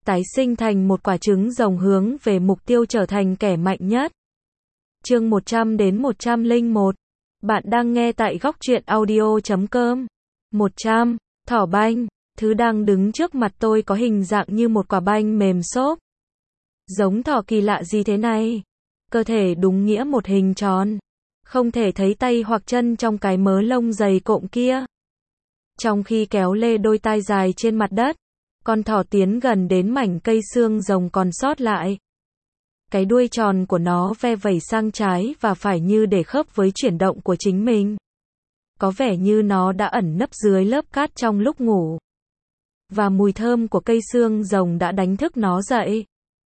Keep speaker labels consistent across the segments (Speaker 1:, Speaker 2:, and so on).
Speaker 1: tái sinh thành một quả trứng rồng hướng về mục tiêu trở thành kẻ mạnh nhất. Chương 100 đến 101. Bạn đang nghe tại góc truyện audio.com. 100. Thỏ banh. Thứ đang đứng trước mặt tôi có hình dạng như một quả banh mềm xốp. Giống thỏ kỳ lạ gì thế này? Cơ thể đúng nghĩa một hình tròn. Không thể thấy tay hoặc chân trong cái mớ lông dày cộm kia. Trong khi kéo lê đôi tai dài trên mặt đất, con thỏ tiến gần đến mảnh cây xương rồng còn sót lại. Cái đuôi tròn của nó ve vẩy sang trái và phải như để khớp với chuyển động của chính mình. Có vẻ như nó đã ẩn nấp dưới lớp cát trong lúc ngủ. Và mùi thơm của cây xương rồng đã đánh thức nó dậy.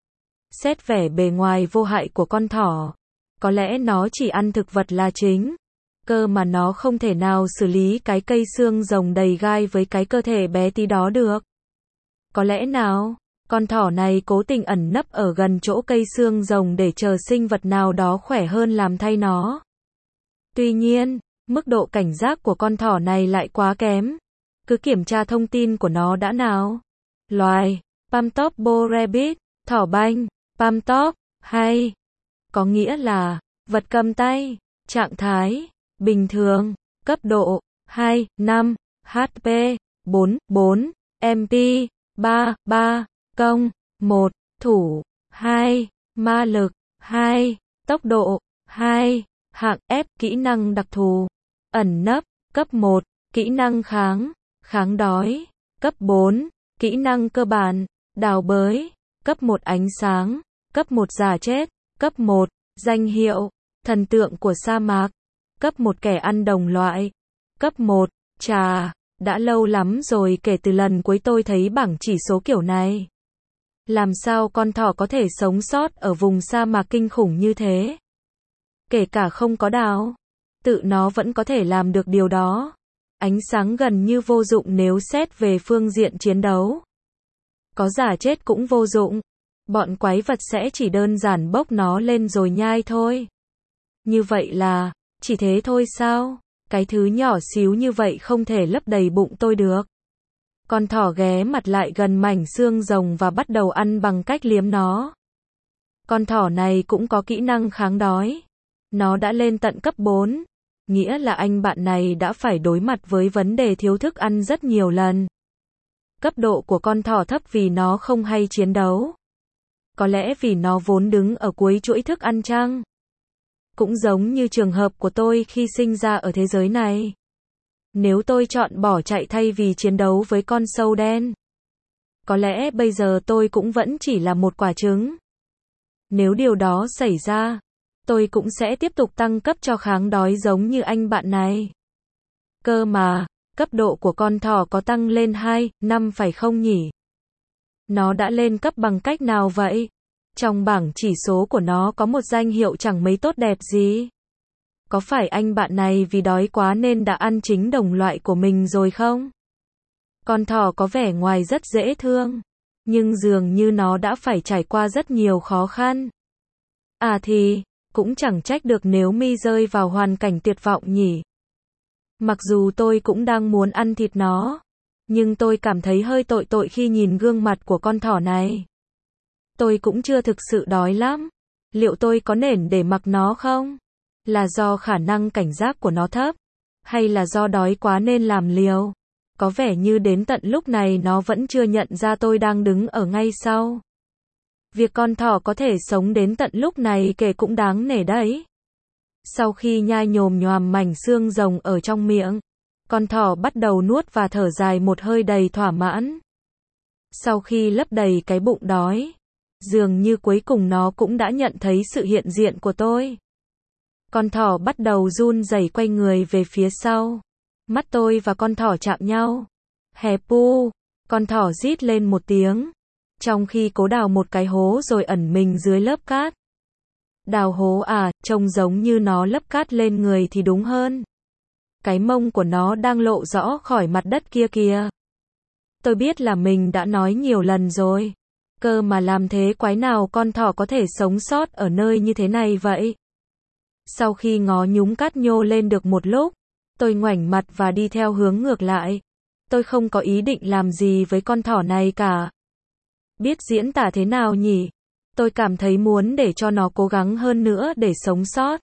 Speaker 1: Xét vẻ bề ngoài vô hại của con thỏ, có lẽ nó chỉ ăn thực vật là chính. Cơ mà nó không thể nào xử lý cái cây xương rồng đầy gai với cái cơ thể bé tí đó được. Có lẽ nào, con thỏ này cố tình ẩn nấp ở gần chỗ cây xương rồng để chờ sinh vật nào đó khỏe hơn làm thay nó. Tuy nhiên, mức độ cảnh giác của con thỏ này lại quá kém. Cứ kiểm tra thông tin của nó đã nào. Loài, Palmtop Bull Rabbit, thỏ banh, Palmtop, hay. Có nghĩa là, vật cầm tay, trạng thái, bình thường, cấp độ, 2, 5, HP, 4, 4, MP, 3, 3, công, 1, thủ, 2, ma lực, 2, tốc độ, 2, hạng F, kỹ năng đặc thù, ẩn nấp, cấp 1, kỹ năng kháng đói, cấp 4, kỹ năng cơ bản, đào bới, cấp 1 ánh sáng, cấp 1 già chết, cấp 1, danh hiệu, thần tượng của sa mạc, cấp 1 kẻ ăn đồng loại, cấp 1, chà, đã lâu lắm rồi kể từ lần cuối tôi thấy bảng chỉ số kiểu này. Làm sao con thỏ có thể sống sót ở vùng sa mạc kinh khủng như thế? Kể cả không có đào, tự nó vẫn có thể làm được điều đó. Ánh sáng gần như vô dụng nếu xét về phương diện chiến đấu. Có giả chết cũng vô dụng. Bọn quái vật sẽ chỉ đơn giản bốc nó lên rồi nhai thôi. Như vậy là, chỉ thế thôi sao? Cái thứ nhỏ xíu như vậy không thể lấp đầy bụng tôi được. Con thỏ ghé mặt lại gần mảnh xương rồng và bắt đầu ăn bằng cách liếm nó. Con thỏ này cũng có kỹ năng kháng đói. Nó đã lên tận cấp 4. Nghĩa là anh bạn này đã phải đối mặt với vấn đề thiếu thức ăn rất nhiều lần. Cấp độ của con thỏ thấp vì nó không hay chiến đấu. Có lẽ vì nó vốn đứng ở cuối chuỗi thức ăn chăng? Cũng giống như trường hợp của tôi khi sinh ra ở thế giới này. Nếu tôi chọn bỏ chạy thay vì chiến đấu với con sâu đen, có lẽ bây giờ tôi cũng vẫn chỉ là một quả trứng. Nếu điều đó xảy ra, tôi cũng sẽ tiếp tục tăng cấp cho kháng đói giống như anh bạn này. Cơ mà, cấp độ của con thỏ có tăng lên 2, 5 phải không nhỉ? Nó đã lên cấp bằng cách nào vậy? Trong bảng chỉ số của nó có một danh hiệu chẳng mấy tốt đẹp gì. Có phải anh bạn này vì đói quá nên đã ăn chính đồng loại của mình rồi không? Con thỏ có vẻ ngoài rất dễ thương, nhưng dường như nó đã phải trải qua rất nhiều khó khăn. À thì, cũng chẳng trách được nếu mi rơi vào hoàn cảnh tuyệt vọng nhỉ. Mặc dù tôi cũng đang muốn ăn thịt nó, nhưng tôi cảm thấy hơi tội khi nhìn gương mặt của con thỏ này. Tôi cũng chưa thực sự đói lắm. Liệu tôi có nên để mặc nó không? Là do khả năng cảnh giác của nó thấp? Hay là do đói quá nên làm liều? Có vẻ như đến tận lúc này nó vẫn chưa nhận ra tôi đang đứng ở ngay sau. Việc con thỏ có thể sống đến tận lúc này kể cũng đáng nể đấy. Sau khi nhai nhồm nhoàm mảnh xương rồng ở trong miệng, con thỏ bắt đầu nuốt và thở dài một hơi đầy thỏa mãn. Sau khi lấp đầy cái bụng đói, dường như cuối cùng nó cũng đã nhận thấy sự hiện diện của tôi. Con thỏ bắt đầu run rẩy quay người về phía sau. Mắt tôi và con thỏ chạm nhau. Hè pu, con thỏ rít lên một tiếng, trong khi cố đào một cái hố rồi ẩn mình dưới lớp cát. Đào hố à, trông giống như nó lấp cát lên người thì đúng hơn. Cái mông của nó đang lộ rõ khỏi mặt đất kia kìa. Tôi biết là mình đã nói nhiều lần rồi. Cơ mà làm thế quái nào con thỏ có thể sống sót ở nơi như thế này vậy? Sau khi ngó nhúng cát nhô lên được một lúc, tôi ngoảnh mặt và đi theo hướng ngược lại. Tôi không có ý định làm gì với con thỏ này cả. Biết diễn tả thế nào nhỉ? Tôi cảm thấy muốn để cho nó cố gắng hơn nữa để sống sót.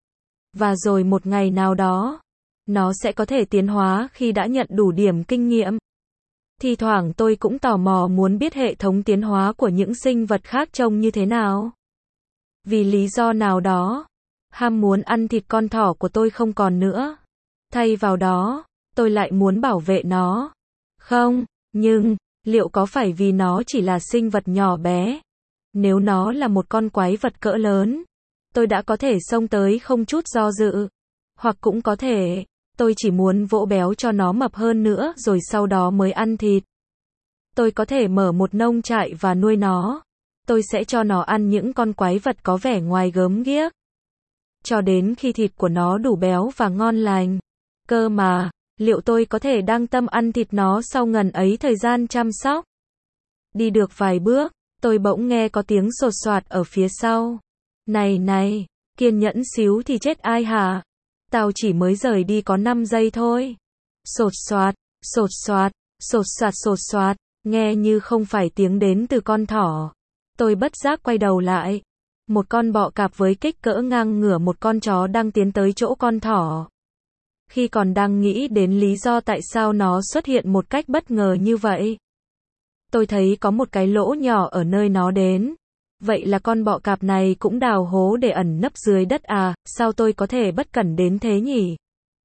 Speaker 1: Và rồi một ngày nào đó, nó sẽ có thể tiến hóa khi đã nhận đủ điểm kinh nghiệm. Thi thoảng tôi cũng tò mò muốn biết hệ thống tiến hóa của những sinh vật khác trông như thế nào. Vì lý do nào đó, ham muốn ăn thịt con thỏ của tôi không còn nữa. Thay vào đó, tôi lại muốn bảo vệ nó. Không, nhưng, liệu có phải vì nó chỉ là sinh vật nhỏ bé? Nếu nó là một con quái vật cỡ lớn, tôi đã có thể xông tới không chút do dự. Hoặc cũng có thể, tôi chỉ muốn vỗ béo cho nó mập hơn nữa rồi sau đó mới ăn thịt. Tôi có thể mở một nông trại và nuôi nó. Tôi sẽ cho nó ăn những con quái vật có vẻ ngoài gớm ghiếc. Cho đến khi thịt của nó đủ béo và ngon lành. Cơ mà, liệu tôi có thể đang tâm ăn thịt nó sau ngần ấy thời gian chăm sóc? Đi được vài bước, tôi bỗng nghe có tiếng sột soạt ở phía sau. Này này, kiên nhẫn xíu thì chết ai hả? Tao chỉ mới rời đi có 5 giây thôi. Sột soạt, sột soạt, sột soạt, nghe như không phải tiếng đến từ con thỏ. Tôi bất giác quay đầu lại. Một con bọ cạp với kích cỡ ngang ngửa một con chó đang tiến tới chỗ con thỏ. Khi còn đang nghĩ đến lý do tại sao nó xuất hiện một cách bất ngờ như vậy, tôi thấy có một cái lỗ nhỏ ở nơi nó đến. Vậy là con bọ cạp này cũng đào hố để ẩn nấp dưới đất à, sao tôi có thể bất cẩn đến thế nhỉ?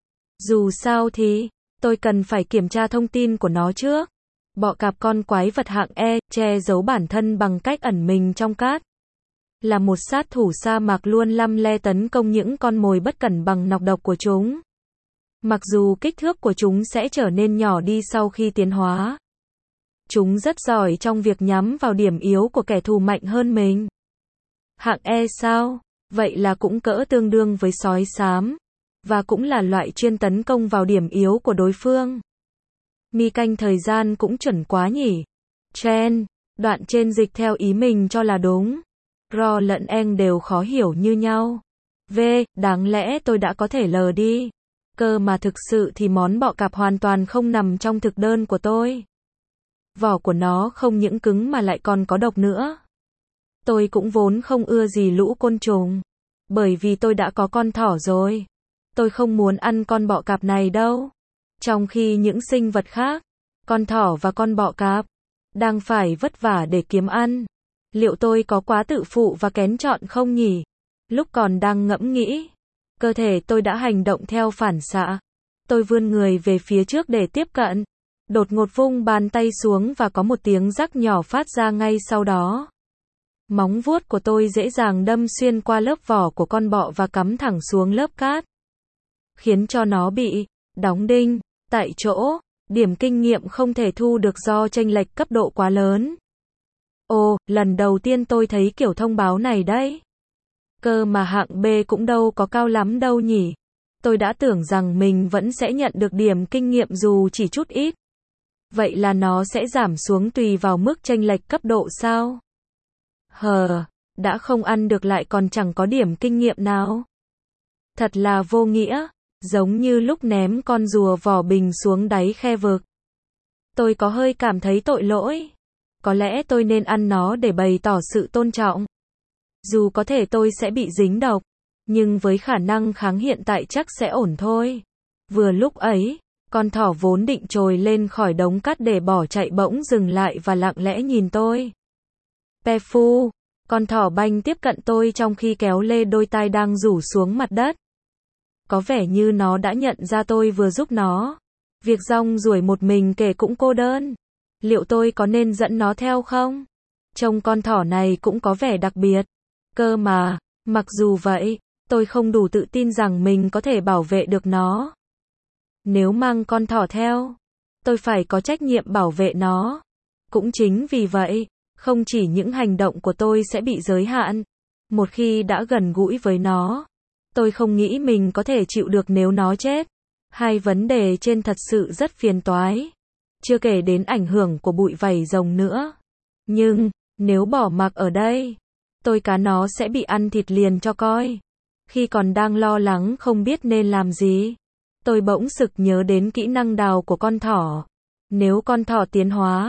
Speaker 1: Dù sao thì, tôi cần phải kiểm tra thông tin của nó trước. Bọ cạp con quái vật hạng E, che giấu bản thân bằng cách ẩn mình trong cát. Là một sát thủ sa mạc luôn lăm le tấn công những con mồi bất cẩn bằng nọc độc của chúng. Mặc dù kích thước của chúng sẽ trở nên nhỏ đi sau khi tiến hóa. Chúng rất giỏi trong việc nhắm vào điểm yếu của kẻ thù mạnh hơn mình. Hạng E sao? Vậy là cũng cỡ tương đương với sói xám. Và cũng là loại chuyên tấn công vào điểm yếu của đối phương. Mi canh thời gian cũng chuẩn quá nhỉ. Chen, đoạn trên dịch theo ý mình cho là đúng. Ro lẫn Eng đều khó hiểu như nhau. V, đáng lẽ tôi đã có thể lờ đi. Cơ mà thực sự thì món bọ cạp hoàn toàn không nằm trong thực đơn của tôi. Vỏ của nó không những cứng mà lại còn có độc nữa. Tôi cũng vốn không ưa gì lũ côn trùng. Bởi vì tôi đã có con thỏ rồi. Tôi không muốn ăn con bọ cạp này đâu. Trong khi những sinh vật khác, con thỏ và con bọ cạp, đang phải vất vả để kiếm ăn. Liệu tôi có quá tự phụ và kén chọn không nhỉ? Lúc còn đang ngẫm nghĩ, cơ thể tôi đã hành động theo phản xạ. Tôi vươn người về phía trước để tiếp cận. Đột ngột vung bàn tay xuống và có một tiếng rắc nhỏ phát ra ngay sau đó. Móng vuốt của tôi dễ dàng đâm xuyên qua lớp vỏ của con bọ và cắm thẳng xuống lớp cát. Khiến cho nó bị đóng đinh tại chỗ. Điểm kinh nghiệm không thể thu được do chênh lệch cấp độ quá lớn. Ồ, lần đầu tiên tôi thấy kiểu thông báo này đấy. Cơ mà hạng B cũng đâu có cao lắm đâu nhỉ. Tôi đã tưởng rằng mình vẫn sẽ nhận được điểm kinh nghiệm dù chỉ chút ít. Vậy là nó sẽ giảm xuống tùy vào mức chênh lệch cấp độ sao? Đã không ăn được lại còn chẳng có điểm kinh nghiệm nào. Thật là vô nghĩa, giống như lúc ném con rùa vỏ bình xuống đáy khe vực. Tôi có hơi cảm thấy tội lỗi. Có lẽ tôi nên ăn nó để bày tỏ sự tôn trọng. Dù có thể tôi sẽ bị dính độc, nhưng với khả năng kháng hiện tại chắc sẽ ổn thôi. Vừa lúc ấy, con thỏ vốn định trồi lên khỏi đống cát để bỏ chạy bỗng dừng lại và lặng lẽ nhìn tôi. Pefu, con thỏ banh tiếp cận tôi trong khi kéo lê đôi tai đang rủ xuống mặt đất. Có vẻ như nó đã nhận ra tôi vừa giúp nó. Việc rong ruổi một mình kể cũng cô đơn. Liệu tôi có nên dẫn nó theo không? Trông con thỏ này cũng có vẻ đặc biệt. Cơ mà, mặc dù vậy, tôi không đủ tự tin rằng mình có thể bảo vệ được nó. Nếu mang con thỏ theo, tôi phải có trách nhiệm bảo vệ nó. Cũng chính vì vậy, không chỉ những hành động của tôi sẽ bị giới hạn. Một khi đã gần gũi với nó, tôi không nghĩ mình có thể chịu được nếu nó chết. Hai vấn đề trên thật sự rất phiền toái. Chưa kể đến ảnh hưởng của bụi vảy rồng nữa. Nhưng, nếu bỏ mặc ở đây, tôi cá nó sẽ bị ăn thịt liền cho coi. Khi còn đang lo lắng không biết nên làm gì, tôi bỗng sực nhớ đến kỹ năng đào của con thỏ. Nếu con thỏ tiến hóa,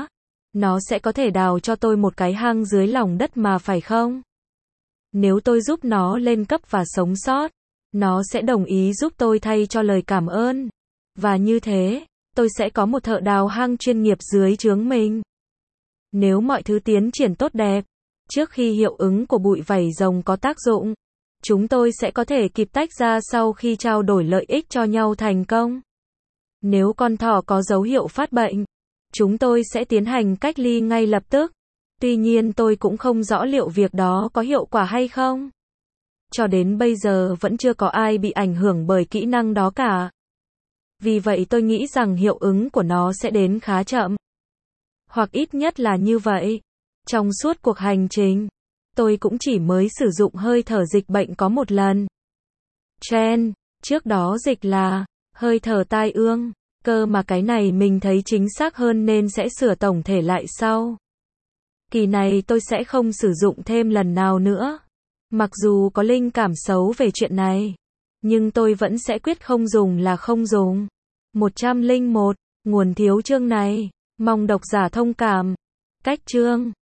Speaker 1: Nó sẽ có thể đào cho tôi một cái hang dưới lòng đất mà phải không? Nếu tôi giúp nó lên cấp và sống sót, nó sẽ đồng ý giúp tôi thay cho lời cảm ơn. Và như thế, tôi sẽ có một thợ đào hang chuyên nghiệp dưới trướng mình. Nếu mọi thứ tiến triển tốt đẹp, trước khi hiệu ứng của bụi vảy rồng có tác dụng, chúng tôi sẽ có thể kịp tách ra sau khi trao đổi lợi ích cho nhau thành công. Nếu con thỏ có dấu hiệu phát bệnh, chúng tôi sẽ tiến hành cách ly ngay lập tức. Tuy nhiên tôi cũng không rõ liệu việc đó có hiệu quả hay không. Cho đến bây giờ vẫn chưa có ai bị ảnh hưởng bởi kỹ năng đó cả. Vì vậy tôi nghĩ rằng hiệu ứng của nó sẽ đến khá chậm. Hoặc ít nhất là như vậy. Trong suốt cuộc hành trình, tôi cũng chỉ mới sử dụng hơi thở dịch bệnh có một lần. Chen, trước đó dịch là hơi thở tai ương. Cơ mà cái này mình thấy chính xác hơn nên sẽ sửa tổng thể lại sau. Kỳ này tôi sẽ không sử dụng thêm lần nào nữa. Mặc dù có linh cảm xấu về chuyện này, nhưng tôi vẫn sẽ quyết không dùng là không dùng. 101. Nguồn thiếu chương này. Mong độc giả thông cảm. Cách chương